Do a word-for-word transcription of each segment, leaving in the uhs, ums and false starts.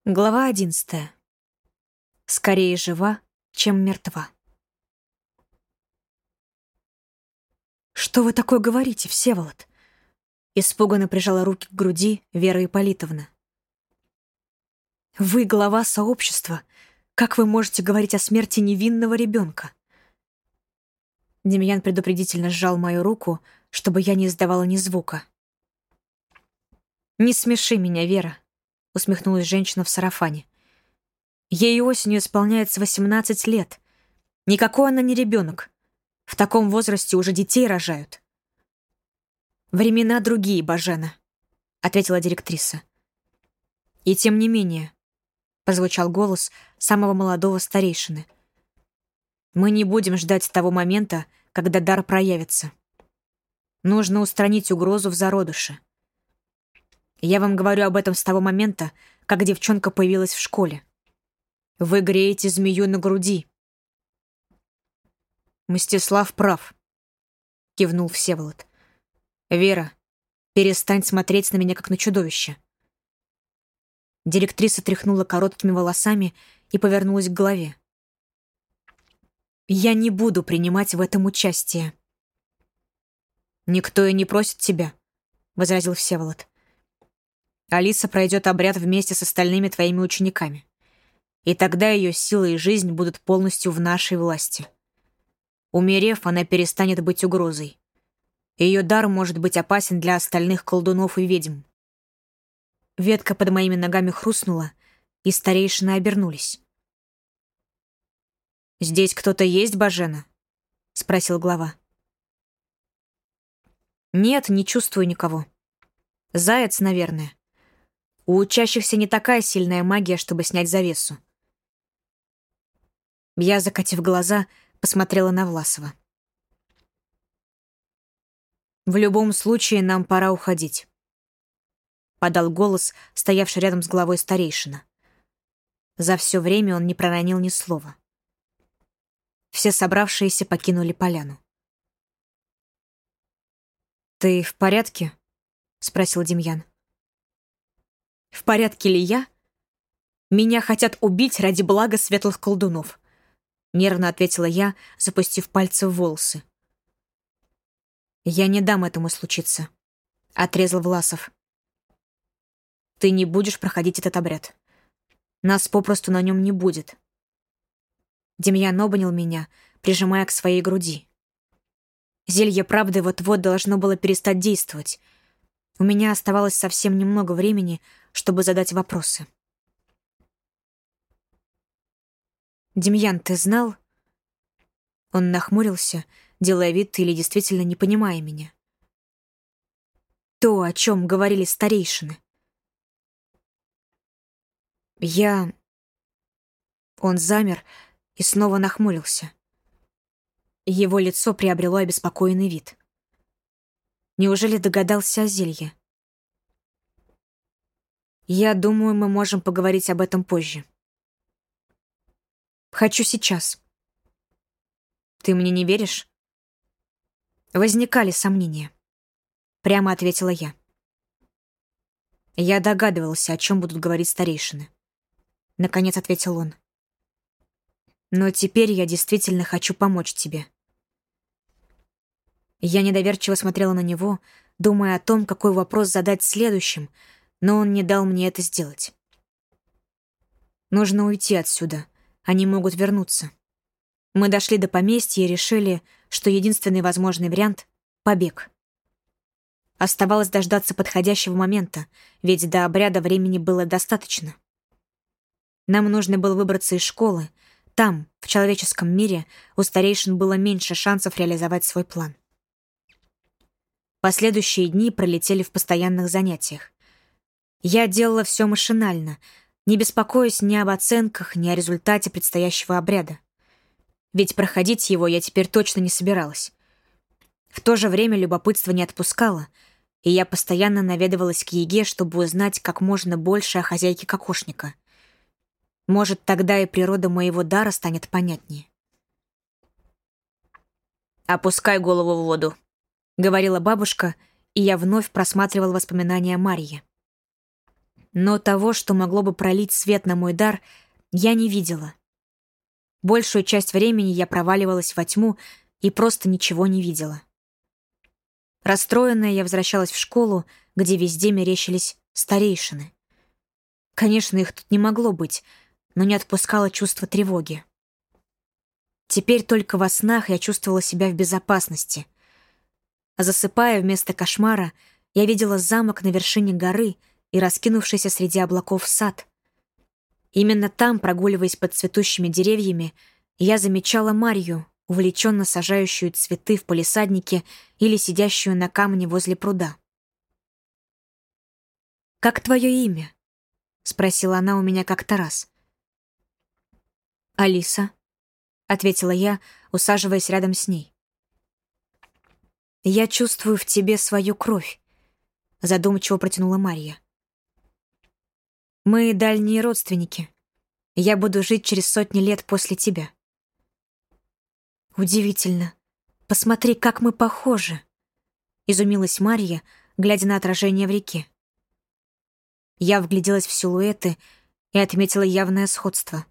Глава одиннадцатая. Скорее жива, чем мертва. «Что вы такое говорите, Всеволод?» Испуганно прижала руки к груди Вера Ипполитовна. «Вы глава сообщества. Как вы можете говорить о смерти невинного ребенка?» Демьян предупредительно сжал мою руку, чтобы я не издавала ни звука. «Не смеши меня, Вера», — усмехнулась женщина в сарафане. «Ей осенью исполняется восемнадцать лет. Никакой она не ребенок. В таком возрасте уже детей рожают». «Времена другие, Бажена», — ответила директриса. «И тем не менее», — прозвучал голос самого молодого старейшины, «мы не будем ждать того момента, когда дар проявится. Нужно устранить угрозу в зародыше. Я вам говорю об этом с того момента, как девчонка появилась в школе. Вы греете змею на груди». «Мстислав прав», — кивнул Всеволод. «Вера, перестань смотреть на меня, как на чудовище». Директриса тряхнула короткими волосами и повернулась к голове. «Я не буду принимать в этом участие». «Никто и не просит тебя», — возразил Всеволод. «Алиса пройдет обряд вместе с остальными твоими учениками. И тогда ее сила и жизнь будут полностью в нашей власти. Умерев, она перестанет быть угрозой. Ее дар может быть опасен для остальных колдунов и ведьм». Ветка под моими ногами хрустнула, и старейшины обернулись. «Здесь кто-то есть, Бажена?» — спросил глава. «Нет, не чувствую никого. Заяц, наверное. У учащихся не такая сильная магия, чтобы снять завесу». Я, закатив глаза, посмотрела на Власова. «В любом случае, нам пора уходить», — подал голос, стоявший рядом с главой старейшина. За все время он не проронил ни слова. Все собравшиеся покинули поляну. «Ты в порядке?» — спросил Демьян. «В порядке ли я? Меня хотят убить ради блага светлых колдунов», — нервно ответила я, запустив пальцы в волосы. «Я не дам этому случиться», — отрезал Власов. «Ты не будешь проходить этот обряд. Нас попросту на нем не будет». Демьян обнял меня, прижимая к своей груди. Зелье правды вот-вот должно было перестать действовать. У меня оставалось совсем немного времени, чтобы задать вопросы. «Демьян, ты знал?» Он нахмурился, делая вид или действительно не понимая меня. «То, о чем говорили старейшины». «Я...» Он замер и снова нахмурился. Его лицо приобрело обеспокоенный вид. Неужели догадался о зелье? «Я думаю, мы можем поговорить об этом позже. Хочу сейчас». «Ты мне не веришь?» Возникали сомнения. Прямо ответила я. Я догадывался, о чем будут говорить старейшины. Наконец ответил он. «Но теперь я действительно хочу помочь тебе». Я недоверчиво смотрела на него, думая о том, какой вопрос задать следующим, но он не дал мне это сделать. «Нужно уйти отсюда. Они могут вернуться». Мы дошли до поместья и решили, что единственный возможный вариант — побег. Оставалось дождаться подходящего момента, ведь до обряда времени было достаточно. Нам нужно было выбраться из школы. Там, в человеческом мире, у старейшин было меньше шансов реализовать свой план. Последующие дни пролетели в постоянных занятиях. Я делала все машинально, не беспокоясь ни об оценках, ни о результате предстоящего обряда. Ведь проходить его я теперь точно не собиралась. В то же время любопытство не отпускало, и я постоянно наведывалась к Еге, чтобы узнать как можно больше о хозяйке кокошника. Может, тогда и природа моего дара станет понятнее. «Опускай голову в воду», — говорила бабушка, и я вновь просматривала воспоминания Марьи. Но того, что могло бы пролить свет на мой дар, я не видела. Большую часть времени я проваливалась во тьму и просто ничего не видела. Расстроенная, я возвращалась в школу, где везде мерещились старейшины. Конечно, их тут не могло быть, но не отпускало чувство тревоги. Теперь только во снах я чувствовала себя в безопасности. А засыпая вместо кошмара, я видела замок на вершине горы и раскинувшийся среди облаков сад. Именно там, прогуливаясь под цветущими деревьями, я замечала Марью, увлеченно сажающую цветы в палисаднике или сидящую на камне возле пруда. «Как твое имя?» — спросила она у меня как-то раз. «Алиса», — ответила я, усаживаясь рядом с ней. «Я чувствую в тебе свою кровь», — задумчиво протянула Марья. «Мы дальние родственники. Я буду жить через сотни лет после тебя». «Удивительно. Посмотри, как мы похожи», — изумилась Марья, глядя на отражение в реке. Я вгляделась в силуэты и отметила явное сходство.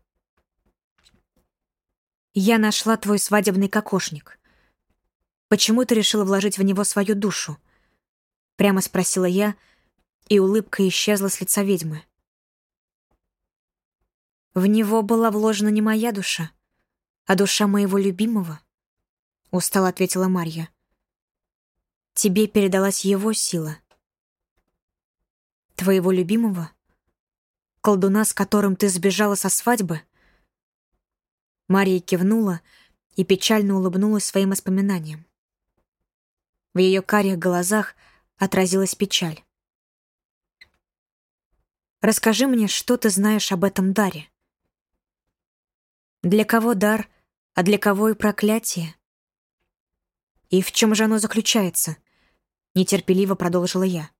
«Я нашла твой свадебный кокошник. Почему ты решила вложить в него свою душу?» Прямо спросила я, и улыбка исчезла с лица ведьмы. «В него была вложена не моя душа, а душа моего любимого», — устало ответила Марья. «Тебе передалась его сила». «Твоего любимого? Колдуна, с которым ты сбежала со свадьбы?» Марья кивнула и печально улыбнулась своим воспоминаниям. В ее карих глазах отразилась печаль. «Расскажи мне, что ты знаешь об этом даре. Для кого дар, а для кого и проклятие? И в чем же оно заключается?» — нетерпеливо продолжила я.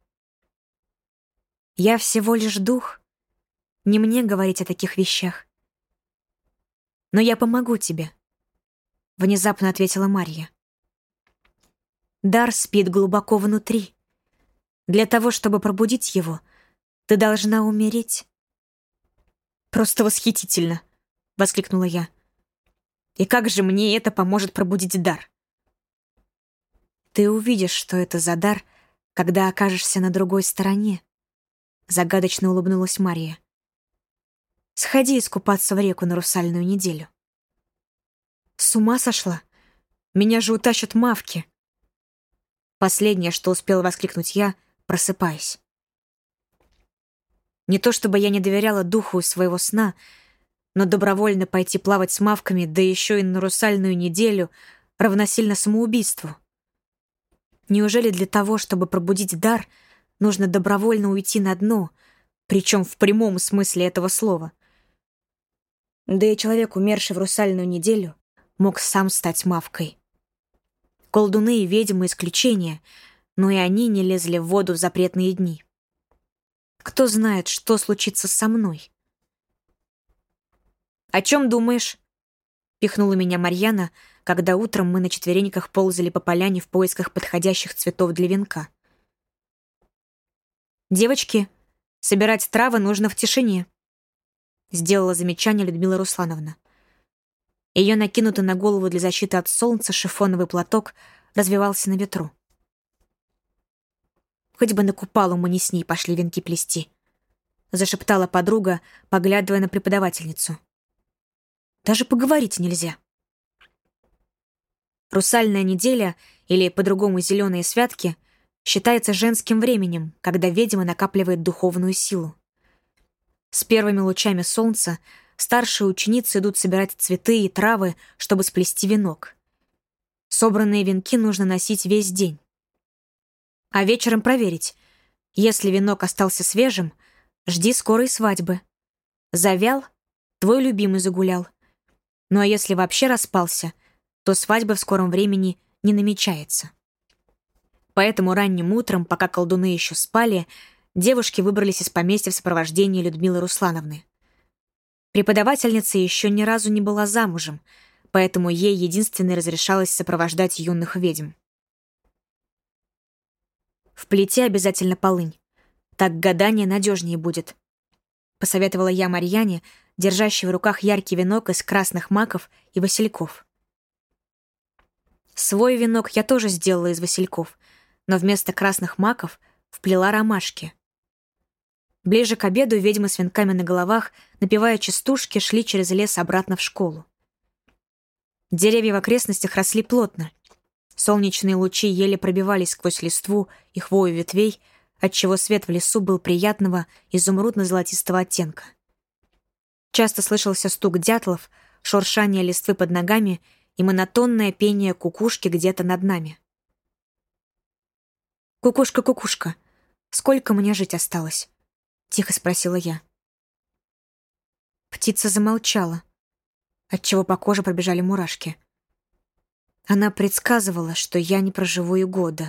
«Я всего лишь дух. Не мне говорить о таких вещах. Но я помогу тебе», — внезапно ответила Марья. «Дар спит глубоко внутри. Для того, чтобы пробудить его, ты должна умереть». «Просто восхитительно!» — воскликнула я. «И как же мне это поможет пробудить дар?» «Ты увидишь, что это за дар, когда окажешься на другой стороне», — загадочно улыбнулась Марья. «Сходи искупаться в реку на русальную неделю». «С ума сошла? Меня же утащат мавки!» Последнее, что успела воскликнуть я, просыпаясь. Не то чтобы я не доверяла духу своего сна, но добровольно пойти плавать с мавками, да еще и на русальную неделю, равносильно самоубийству. Неужели для того, чтобы пробудить дар, нужно добровольно уйти на дно, причем в прямом смысле этого слова? Да и человек, умерший в русальную неделю, мог сам стать мавкой. Колдуны и ведьмы — исключения, но и они не лезли в воду в запретные дни. Кто знает, что случится со мной? «О чем думаешь?» — пихнула меня Марьяна, когда утром мы на четвереньках ползали по поляне в поисках подходящих цветов для венка. «Девочки, собирать травы нужно в тишине», — сделала замечание Людмила Руслановна. Ее накинутый на голову для защиты от солнца шифоновый платок развивался на ветру. «Хоть бы на купалу мы не с ней пошли венки плести», — зашептала подруга, поглядывая на преподавательницу. «Даже поговорить нельзя». Русальная неделя, или по-другому зеленые святки, считается женским временем, когда ведьма накапливает духовную силу. С первыми лучами солнца старшие ученицы идут собирать цветы и травы, чтобы сплести венок. Собранные венки нужно носить весь день. А вечером проверить. Если венок остался свежим, жди скорой свадьбы. Завял — твой любимый загулял. Ну а если вообще распался, то свадьба в скором времени не намечается. Поэтому ранним утром, пока колдуны еще спали, девушки выбрались из поместья в сопровождении Людмилы Руслановны. Преподавательница еще ни разу не была замужем, поэтому ей единственной разрешалось сопровождать юных ведьм. «В плите обязательно полынь», Так гадание надежнее будет», — посоветовала я Марьяне, держащей в руках яркий венок из красных маков и васильков. Свой венок я тоже сделала из васильков, но вместо красных маков вплела ромашки. Ближе к обеду ведьмы с венками на головах, напевая частушки, шли через лес обратно в школу. Деревья в окрестностях росли плотно. Солнечные лучи еле пробивались сквозь листву и хвою ветвей, отчего свет в лесу был приятного изумрудно-золотистого оттенка. Часто слышался стук дятлов, шуршание листвы под ногами и монотонное пение кукушки где-то над нами. «Кукушка, кукушка, сколько мне жить осталось?» — тихо спросила я. Птица замолчала, отчего по коже пробежали мурашки. Она предсказывала, что я не проживу и года.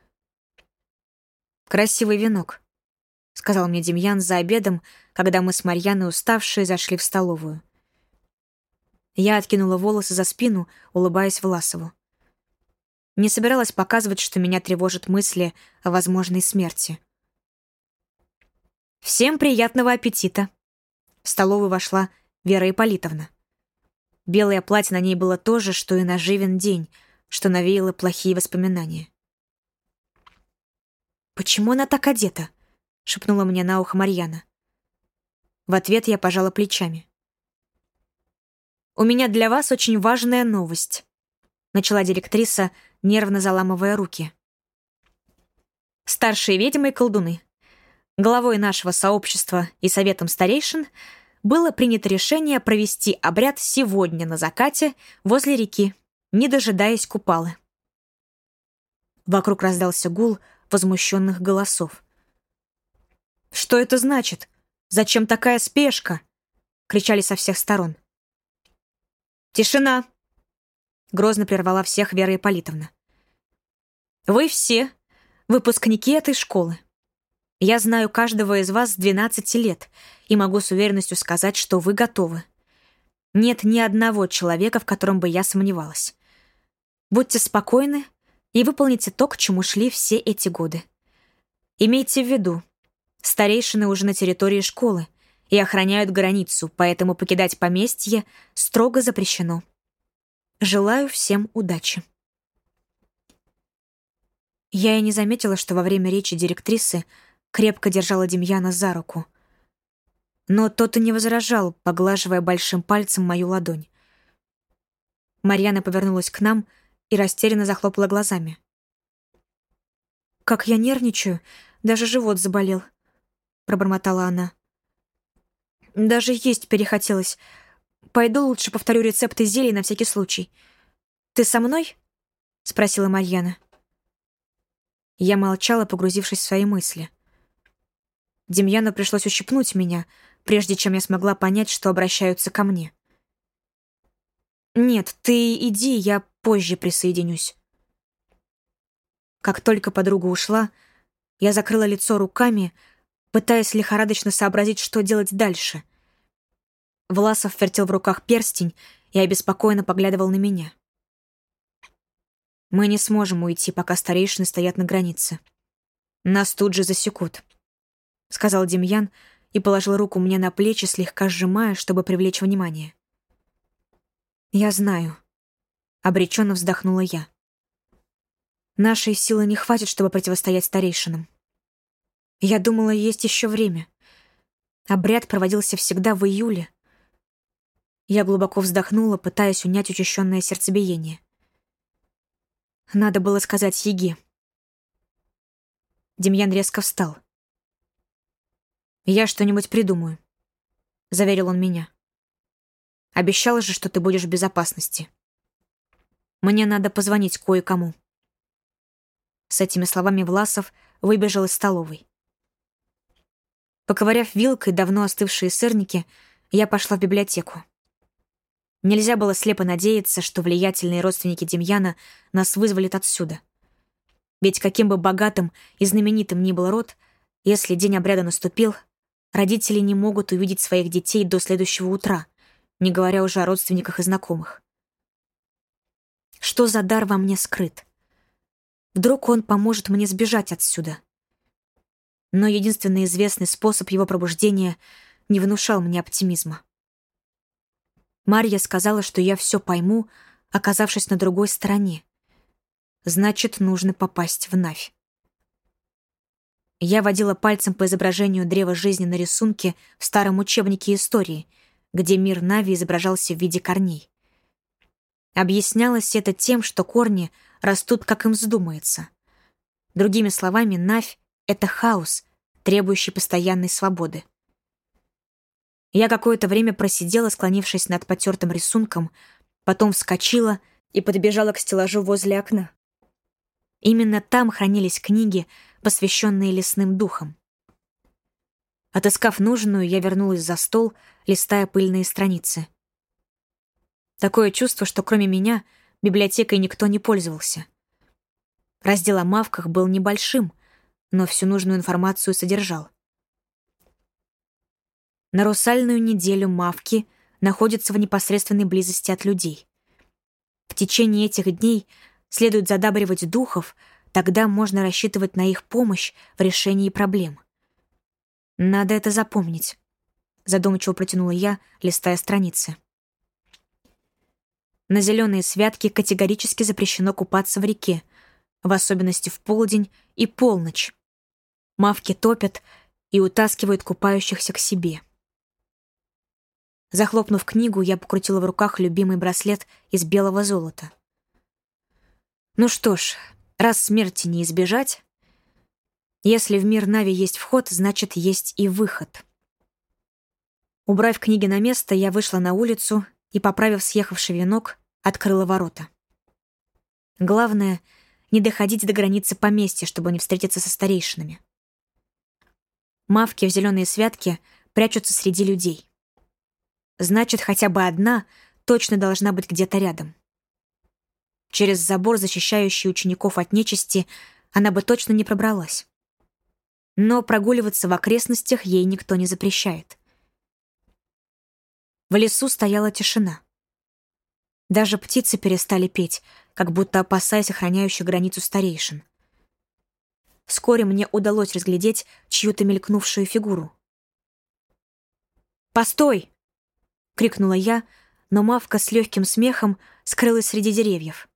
«Красивый венок», — сказал мне Демьян за обедом, когда мы с Марьяной, уставшие, зашли в столовую. Я откинула волосы за спину, улыбаясь Власову. Не собиралась показывать, что меня тревожат мысли о возможной смерти. «Всем приятного аппетита!» В столовую вошла Вера Ипполитовна. Белое платье на ней было то же, что и на Живин день, что навеяло плохие воспоминания. «Почему она так одета?» — шепнула мне на ухо Марьяна. В ответ я пожала плечами. «У меня для вас очень важная новость», — начала директриса, нервно заламывая руки. «Старшие ведьмы и колдуны. Главой нашего сообщества и советом старейшин было принято решение провести обряд сегодня на закате возле реки, не дожидаясь купалы». Вокруг раздался гул возмущенных голосов. «Что это значит? Зачем такая спешка?» — кричали со всех сторон. «Тишина!» — грозно прервала всех Вера Ипполитовна. «Вы все выпускники этой школы. Я знаю каждого из вас с двенадцати лет и могу с уверенностью сказать, что вы готовы. Нет ни одного человека, в котором бы я сомневалась. Будьте спокойны и выполните то, к чему шли все эти годы. Имейте в виду, старейшины уже на территории школы и охраняют границу, поэтому покидать поместье строго запрещено. Желаю всем удачи». Я и не заметила, что во время речи директрисы крепко держала Демьяна за руку. Но тот и не возражал, поглаживая большим пальцем мою ладонь. Марьяна повернулась к нам и растерянно захлопала глазами. «Как я нервничаю, даже живот заболел», — пробормотала она. «Даже есть перехотелось. Пойду лучше повторю рецепты зелий на всякий случай. Ты со мной?» — спросила Марьяна. Я молчала, погрузившись в свои мысли. Демьяну пришлось ущипнуть меня, прежде чем я смогла понять, что обращаются ко мне. «Нет, ты иди, я позже присоединюсь». Как только подруга ушла, я закрыла лицо руками, пытаясь лихорадочно сообразить, что делать дальше. Власов вертел в руках перстень и обеспокоенно поглядывал на меня. «Мы не сможем уйти, пока старейшины стоят на границе. Нас тут же засекут», — сказал Демьян и положил руку мне на плечи, слегка сжимая, чтобы привлечь внимание. «Я знаю», — обреченно вздохнула я. «Нашей силы не хватит, чтобы противостоять старейшинам. Я думала, есть еще время. Обряд проводился всегда в июле». Я глубоко вздохнула, пытаясь унять учащенное сердцебиение. Надо было сказать Еге. Демьян резко встал. «Я что-нибудь придумаю», — заверил он меня. «Обещала же, что ты будешь в безопасности. Мне надо позвонить кое-кому». С этими словами Власов выбежал из столовой. Поковыряв вилкой давно остывшие сырники, я пошла в библиотеку. Нельзя было слепо надеяться, что влиятельные родственники Демьяна нас вызволят отсюда. Ведь каким бы богатым и знаменитым ни был род, если день обряда наступил, родители не могут увидеть своих детей до следующего утра, не говоря уже о родственниках и знакомых. Что за дар во мне скрыт? Вдруг он поможет мне сбежать отсюда? но единственный известный способ его пробуждения не внушал мне оптимизма. Марья сказала, что я все пойму, оказавшись на другой стороне. Значит, нужно попасть в Навь. Я водила пальцем по изображению древа жизни на рисунке в старом учебнике истории, где мир Нави изображался в виде корней. Объяснялось это тем, что корни растут, как им вздумается. Другими словами, Навь — это хаос, требующий постоянной свободы. Я какое-то время просидела, склонившись над потертым рисунком, потом вскочила и подбежала к стеллажу возле окна. Именно там хранились книги, посвященные лесным духам. Отыскав нужную, я вернулась за стол, листая пыльные страницы. Такое чувство, что кроме меня библиотекой никто не пользовался. Раздел о мавках был небольшим, но всю нужную информацию содержал. На русальную неделю мавки находятся в непосредственной близости от людей. В течение этих дней следует задабривать духов, тогда можно рассчитывать на их помощь в решении проблем. Надо это запомнить, задумчиво протянула я, листая страницы. На зеленые святки категорически запрещено купаться в реке, в особенности в полдень и полночь. Мавки топят и утаскивают купающихся к себе. Захлопнув книгу, я покрутила в руках любимый браслет из белого золота. Ну что ж, раз смерти не избежать, если в мир Нави есть вход, значит, есть и выход. Убрав книги на место, я вышла на улицу и, поправив съехавший венок, открыла ворота. Главное — не доходить до границы поместья, чтобы не встретиться со старейшинами. Мавки в зеленые святки прячутся среди людей. Значит, хотя бы одна точно должна быть где-то рядом. Через забор, защищающий учеников от нечисти, она бы точно не пробралась. Но прогуливаться в окрестностях ей никто не запрещает. В лесу стояла тишина. Даже птицы перестали петь, как будто опасаясь охраняющих границу старейшин. Вскоре мне удалось разглядеть чью-то мелькнувшую фигуру. «Постой!» — крикнула я, но мавка с легким смехом скрылась среди деревьев.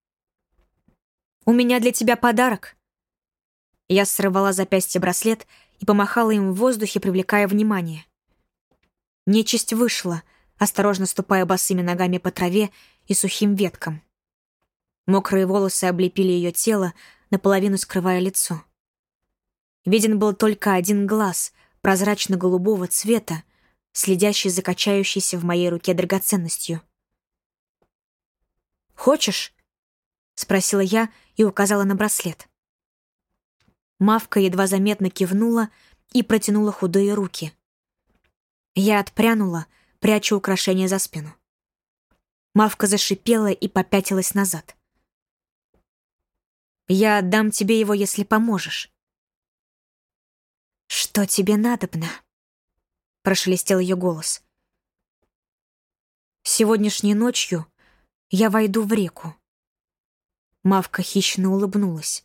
«У меня для тебя подарок!» Я сорвала запястье браслет и помахала им в воздухе, привлекая внимание. Нечисть вышла, осторожно ступая босыми ногами по траве и сухим веткам. Мокрые волосы облепили ее тело, наполовину скрывая лицо. Виден был только один глаз, прозрачно-голубого цвета, следящий за качающейся в моей руке драгоценностью. «Хочешь?» — спросила я и указала на браслет. Мавка едва заметно кивнула и протянула худые руки. Я отпрянула, пряча украшение за спину. Мавка зашипела и попятилась назад. «Я отдам тебе его, если поможешь». «Что тебе надобно?» — прошелестел ее голос. «Сегодняшней ночью я войду в реку». Мавка хищно улыбнулась.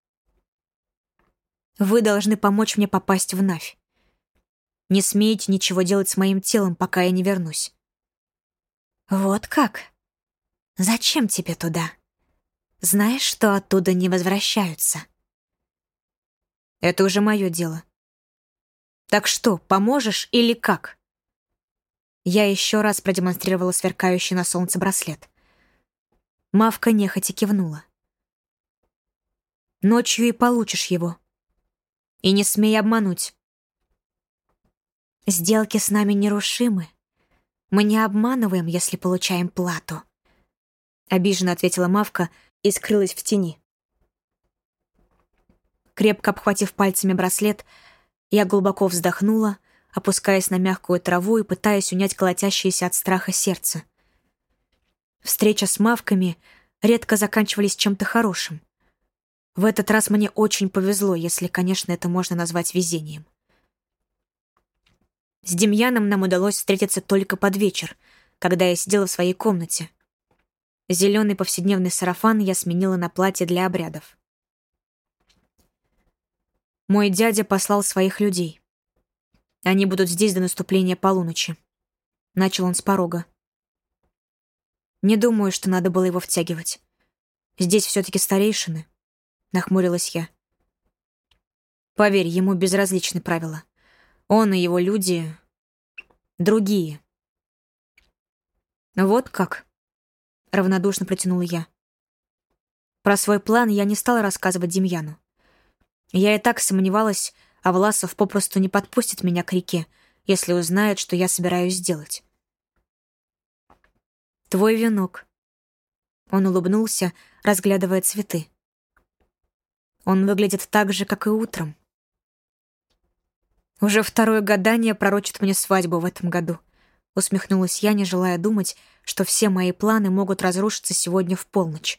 «Вы должны помочь мне попасть в Навь. Не смейте ничего делать с моим телом, пока я не вернусь». «Вот как? Зачем тебе туда? Знаешь, что оттуда не возвращаются?» «Это уже мое дело. Так что, поможешь или как?» Я еще раз продемонстрировала сверкающий на солнце браслет. Мавка нехотя кивнула. «Ночью и получишь его. И не смей обмануть». «Сделки с нами нерушимы. Мы не обманываем, если получаем плату», — обиженно ответила Мавка и скрылась в тени. Крепко обхватив пальцами браслет, я глубоко вздохнула, опускаясь на мягкую траву и пытаясь унять колотящееся от страха сердце. Встреча с мавками редко заканчивались чем-то хорошим. В этот раз мне очень повезло, если, конечно, это можно назвать везением. С Демьяном нам удалось встретиться только под вечер, когда я сидела в своей комнате. Зеленый повседневный сарафан я сменила на платье для обрядов. Мой дядя послал своих людей. Они будут здесь до наступления полуночи. Начал он с порога. Не думаю, что надо было его втягивать. Здесь все-таки старейшины. Нахмурилась я. Поверь, ему безразличны правила. Он и его люди другие. Вот как? Равнодушно протянула я. Про свой план я не стала рассказывать Демьяну. Я и так сомневалась, а Власов попросту не подпустит меня к реке, если узнает, что я собираюсь сделать. Твой венок. Он улыбнулся, разглядывая цветы. Он выглядит так же, как и утром. Уже второе гадание пророчит мне свадьбу в этом году. Усмехнулась я, не желая думать, что все мои планы могут разрушиться сегодня в полночь.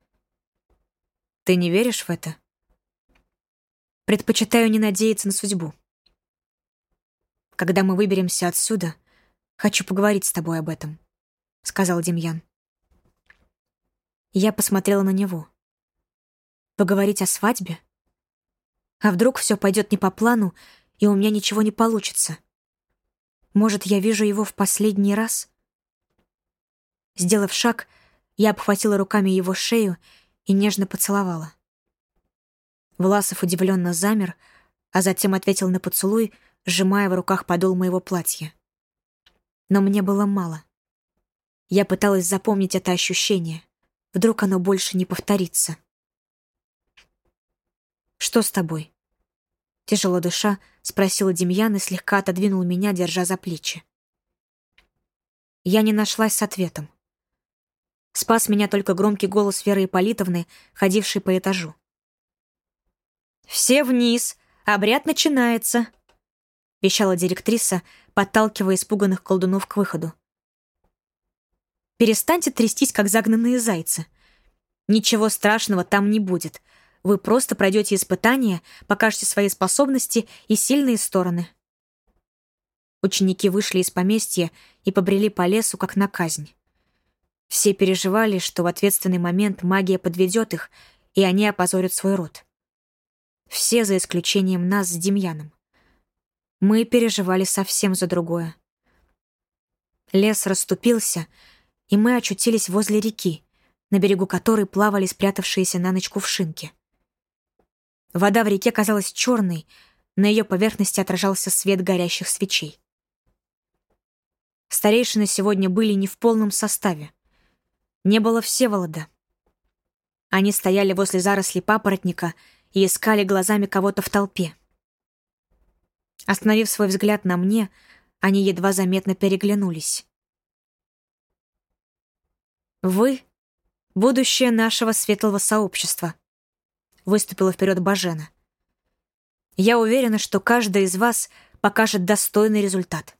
Ты не веришь в это? Предпочитаю не надеяться на судьбу. Когда мы выберемся отсюда, хочу поговорить с тобой об этом, сказал Демьян. Я посмотрела на него. Поговорить о свадьбе? А вдруг все пойдет не по плану, и у меня ничего не получится? Может, я вижу его в последний раз? Сделав шаг, я обхватила руками его шею и нежно поцеловала. Власов удивленно замер, а затем ответил на поцелуй, сжимая в руках подол моего платья. Но мне было мало. Я пыталась запомнить это ощущение. Вдруг оно больше не повторится. «Что с тобой?» Тяжело дыша, спросила Демьян и слегка отодвинул меня, держа за плечи. Я не нашлась с ответом. Спас меня только громкий голос Веры Ипполитовны, ходившей по этажу. «Все вниз! Обряд начинается!» — вещала директриса, подталкивая испуганных колдунов к выходу. «Перестаньте трястись, как загнанные зайцы. Ничего страшного там не будет. Вы просто пройдете испытания, покажете свои способности и сильные стороны». Ученики вышли из поместья и побрели по лесу, как на казнь. Все переживали, что в ответственный момент магия подведет их, и они опозорят свой род. Все, за исключением нас с Демьяном. Мы переживали совсем за другое. Лес расступился, и мы очутились возле реки, на берегу которой плавали спрятавшиеся на ночь кувшинки. Вода в реке казалась черной, на ее поверхности отражался свет горящих свечей. Старейшины сегодня были не в полном составе. Не было Всеволода. Они стояли возле зарослей папоротника и искали глазами кого-то в толпе. Остановив свой взгляд на мне, они едва заметно переглянулись. «Вы — будущее нашего светлого сообщества», — выступила вперед Бажена. «Я уверена, что каждый из вас покажет достойный результат».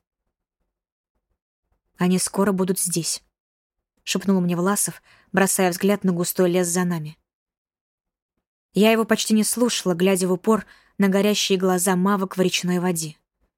«Они скоро будут здесь», — шепнул мне Власов, бросая взгляд на густой лес за нами. Я его почти не слушала, глядя в упор на горящие глаза мавок в речной воде.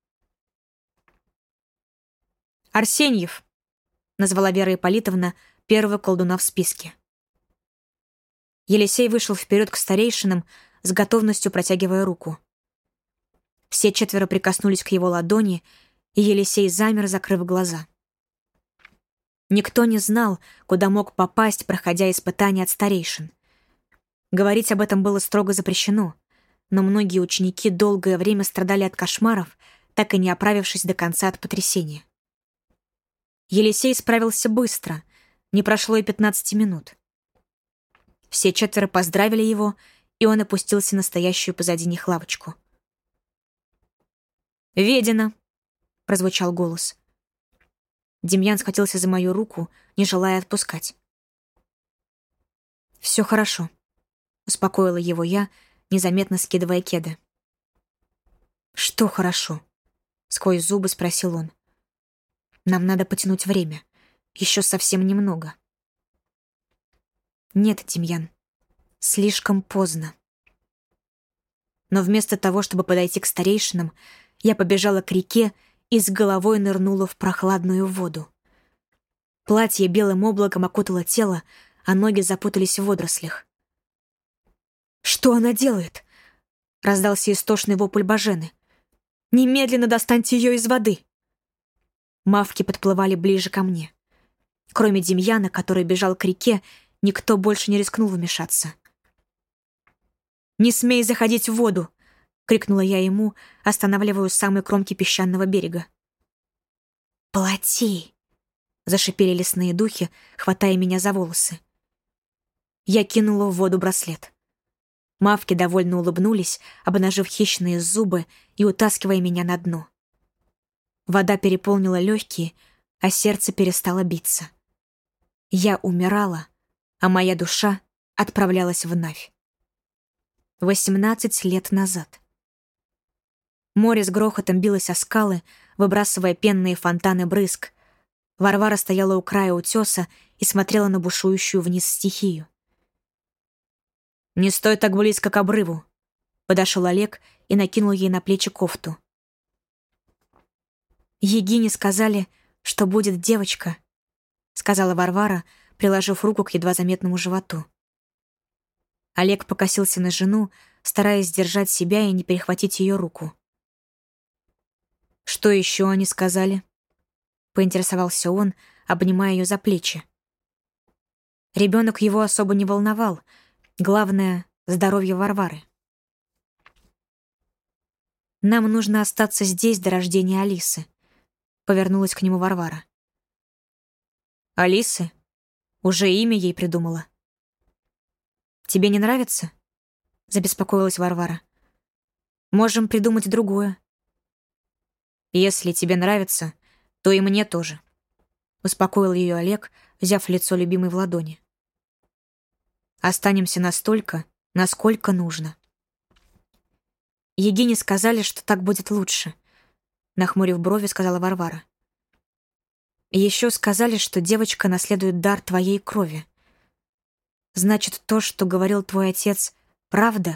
«Арсеньев», — назвала Вера Ипполитовна первого колдуна в списке. Елисей вышел вперед к старейшинам, с готовностью протягивая руку. Все четверо прикоснулись к его ладони, и Елисей замер, закрыв глаза. Никто не знал, куда мог попасть, проходя испытания от старейшин. Говорить об этом было строго запрещено, но многие ученики долгое время страдали от кошмаров, так и не оправившись до конца от потрясения. Елисей справился быстро, не прошло и пятнадцати минут. Все четверо поздравили его, и он опустился на стоящую позади них лавочку. «Ведено!» — прозвучал голос. Демьян схватился за мою руку, не желая отпускать. «Все хорошо», — успокоила его я, незаметно скидывая кеды. «Что хорошо?» — сквозь зубы спросил он. «Нам надо потянуть время. Еще совсем немного». «Нет, Демьян, слишком поздно». Но вместо того, чтобы подойти к старейшинам, я побежала к реке и с головой нырнула в прохладную воду. Платье белым облаком окутало тело, а ноги запутались в водорослях. «Что она делает?» — раздался истошный вопль Божены. «Немедленно достаньте ее из воды!» Мавки подплывали ближе ко мне. Кроме Демьяна, который бежал к реке, никто больше не рискнул вмешаться. «Не смей заходить в воду!» — крикнула я ему, останавливая у самой кромки песчаного берега. «Плати!» — зашипели лесные духи, хватая меня за волосы. Я кинула в воду браслет. Мавки довольно улыбнулись, обнажив хищные зубы и утаскивая меня на дно. Вода переполнила легкие, а сердце перестало биться. Я умирала, а моя душа отправлялась в Навь. Восемнадцать лет назад. Море с грохотом билось о скалы, выбрасывая пенные фонтаны брызг. Варвара стояла у края утеса и смотрела на бушующую вниз стихию. «Не стой так близко к обрыву», — подошел Олег и накинул ей на плечи кофту. «Егине сказали, что будет девочка», — сказала Варвара, приложив руку к едва заметному животу. Олег покосился на жену, стараясь сдержать себя и не перехватить ее руку. «Что еще они сказали?» — поинтересовался он, обнимая ее за плечи. Ребенок его особо не волновал. Главное — здоровье Варвары. «Нам нужно остаться здесь до рождения Алисы», — повернулась к нему Варвара. «Алисы? Уже имя ей придумала». «Тебе не нравится?» — забеспокоилась Варвара. «Можем придумать другое». «Если тебе нравится, то и мне тоже», — успокоил ее Олег, взяв лицо любимой в ладони. «Останемся настолько, насколько нужно». «Егине сказали, что так будет лучше», — нахмурив брови, сказала Варвара. «Еще сказали, что девочка наследует дар твоей крови. Значит, то, что говорил твой отец, правда?»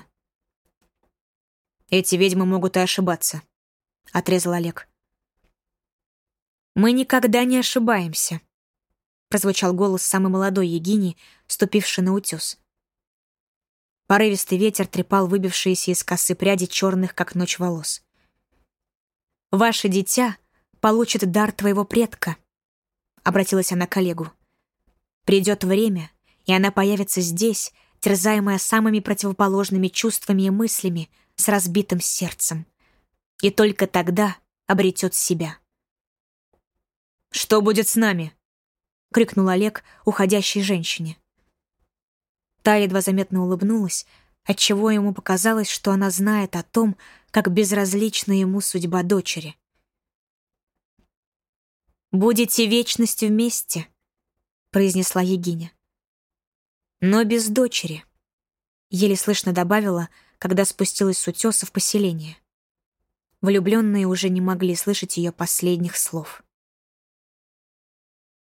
«Эти ведьмы могут и ошибаться», — отрезал Олег. «Мы никогда не ошибаемся», — прозвучал голос самой молодой Егини, ступившей на утес. Порывистый ветер трепал выбившиеся из косы пряди черных, как ночь, волос. «Ваше дитя получит дар твоего предка», — обратилась она к Олегу. «Придет время, и она появится здесь, терзаемая самыми противоположными чувствами и мыслями, с разбитым сердцем. И только тогда обретет себя». «Что будет с нами?» — крикнул Олег уходящей женщине. Та едва заметно улыбнулась, отчего ему показалось, что она знает о том, как безразлична ему судьба дочери. «Будете вечность вместе», — произнесла Егиня. «Но без дочери», — еле слышно добавила, когда спустилась с утеса в поселение. Влюбленные уже не могли слышать ее последних слов.